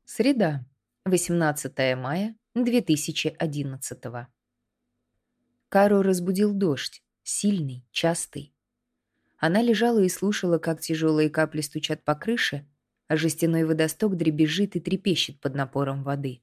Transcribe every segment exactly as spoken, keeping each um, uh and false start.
Среда, восемнадцатое мая две тысячи одиннадцатого. Кару разбудил дождь, сильный, частый. Она лежала и слушала, как тяжелые капли стучат по крыше, а жестяной водосток дребезжит и трепещет под напором воды.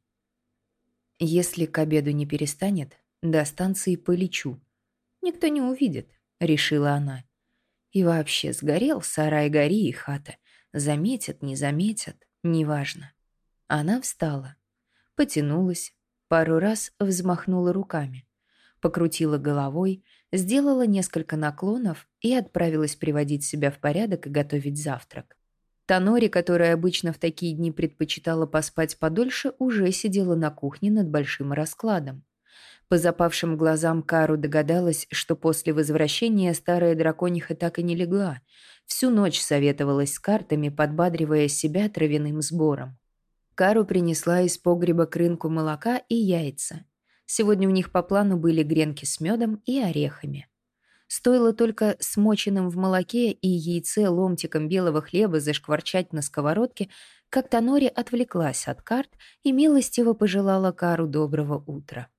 Если к обеду не перестанет, до станции полечу. Никто не увидит, решила она. И вообще, сгорел сарай, гори и хата. Заметят, не заметят, неважно. Она встала, потянулась, пару раз взмахнула руками, покрутила головой, сделала несколько наклонов и отправилась приводить себя в порядок и готовить завтрак. Танори, которая обычно в такие дни предпочитала поспать подольше, уже сидела на кухне над большим раскладом. По запавшим глазам Кару догадалась, что после возвращения старая дракониха так и не легла. Всю ночь советовалась с картами, подбадривая себя травяным сбором. Кару принесла из погреба крынку молока и яйца. Сегодня у них по плану были гренки с медом и орехами. Стоило только смоченным в молоке и яйце ломтиком белого хлеба зашкварчать на сковородке, как Танори отвлеклась от карт и милостиво пожелала Кару доброго утра.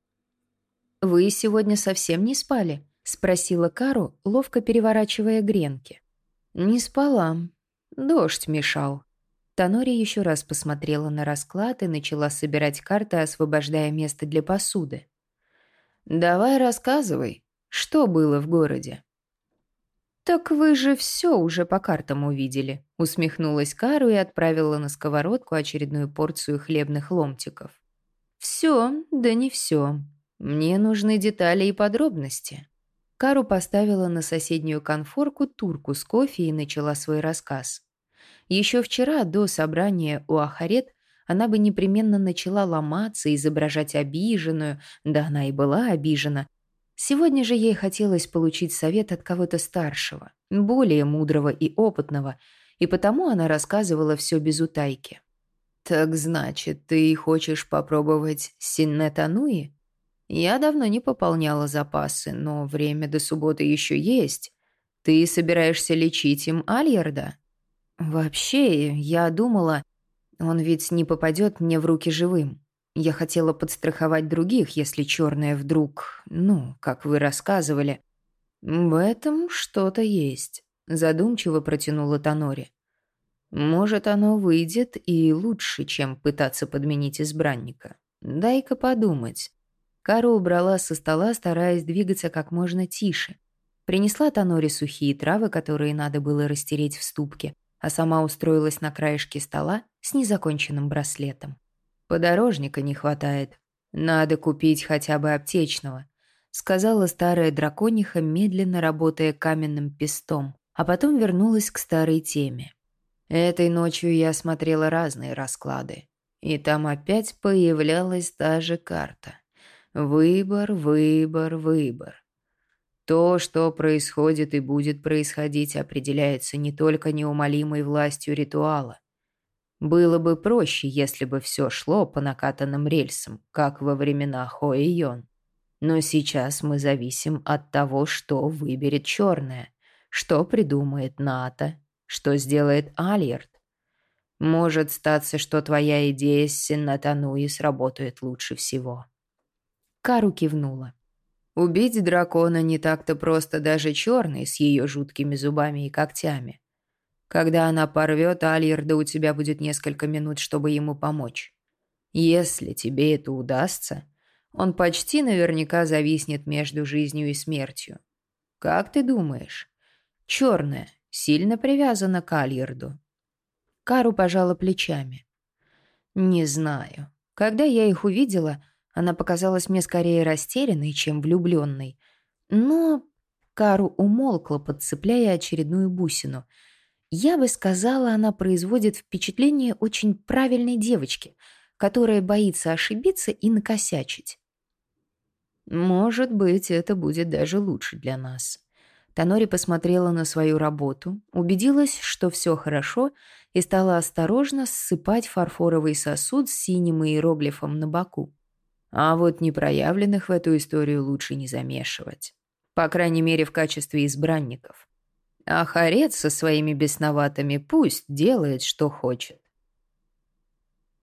«Вы сегодня совсем не спали?» — спросила Кару, ловко переворачивая гренки. «Не спала. Дождь мешал». Танори еще раз посмотрела на расклад и начала собирать карты, освобождая место для посуды. «Давай рассказывай, что было в городе?» «Так вы же все уже по картам увидели», — усмехнулась Кару и отправила на сковородку очередную порцию хлебных ломтиков. «Все, да не все. Мне нужны детали и подробности». Кару поставила на соседнюю конфорку турку с кофе и начала свой рассказ. Еще вчера, до собрания у Ахарет, она бы непременно начала ломаться, изображать обиженную, да она и была обижена. Сегодня же ей хотелось получить совет от кого-то старшего, более мудрого и опытного, и потому она рассказывала все без утайки. «Так значит, ты хочешь попробовать синнет-ануи? Я давно не пополняла запасы, но время до субботы еще есть. Ты собираешься лечить им Альярда?» «Вообще, я думала, он ведь не попадет мне в руки живым. Я хотела подстраховать других, если черное вдруг, ну, как вы рассказывали». «В этом что-то есть», — задумчиво протянула Танори. «Может, оно выйдет и лучше, чем пытаться подменить избранника. Дай-ка подумать». Кару убрала со стола, стараясь двигаться как можно тише. Принесла Танори сухие травы, которые надо было растереть в ступке, а сама устроилась на краешке стола с незаконченным браслетом. «Подорожника не хватает. Надо купить хотя бы аптечного», — сказала старая дракониха, медленно работая каменным пестом, а потом вернулась к старой теме. «Этой ночью я смотрела разные расклады, и там опять появлялась та же карта. Выбор, выбор, выбор. То, что происходит и будет происходить, определяется не только неумолимой властью ритуала. Было бы проще, если бы все шло по накатанным рельсам, как во времена Хоэйон. Но сейчас мы зависим от того, что выберет черное, что придумает Ната, что сделает Альярд. Может статься, что твоя идея с Синнат-Ануи сработает лучше всего». Кару кивнула. Убить дракона не так-то просто даже черной с ее жуткими зубами и когтями. Когда она порвет Альярда, у тебя будет несколько минут, чтобы ему помочь. Если тебе это удастся, он почти наверняка зависнет между жизнью и смертью. Как ты думаешь, черная сильно привязана к Альярду?» Кару пожала плечами. «Не знаю. Когда я их увидела, она показалась мне скорее растерянной, чем влюбленной. Но...» Кару умолкла, подцепляя очередную бусину. «Я бы сказала, она производит впечатление очень правильной девочки, которая боится ошибиться и накосячить». «Может быть, это будет даже лучше для нас». Танори посмотрела на свою работу, убедилась, что все хорошо, и стала осторожно ссыпать фарфоровый сосуд с синим иероглифом на боку. А вот непроявленных в эту историю лучше не замешивать. По крайней мере, в качестве избранников. А Харет со своими бесноватыми пусть делает, что хочет.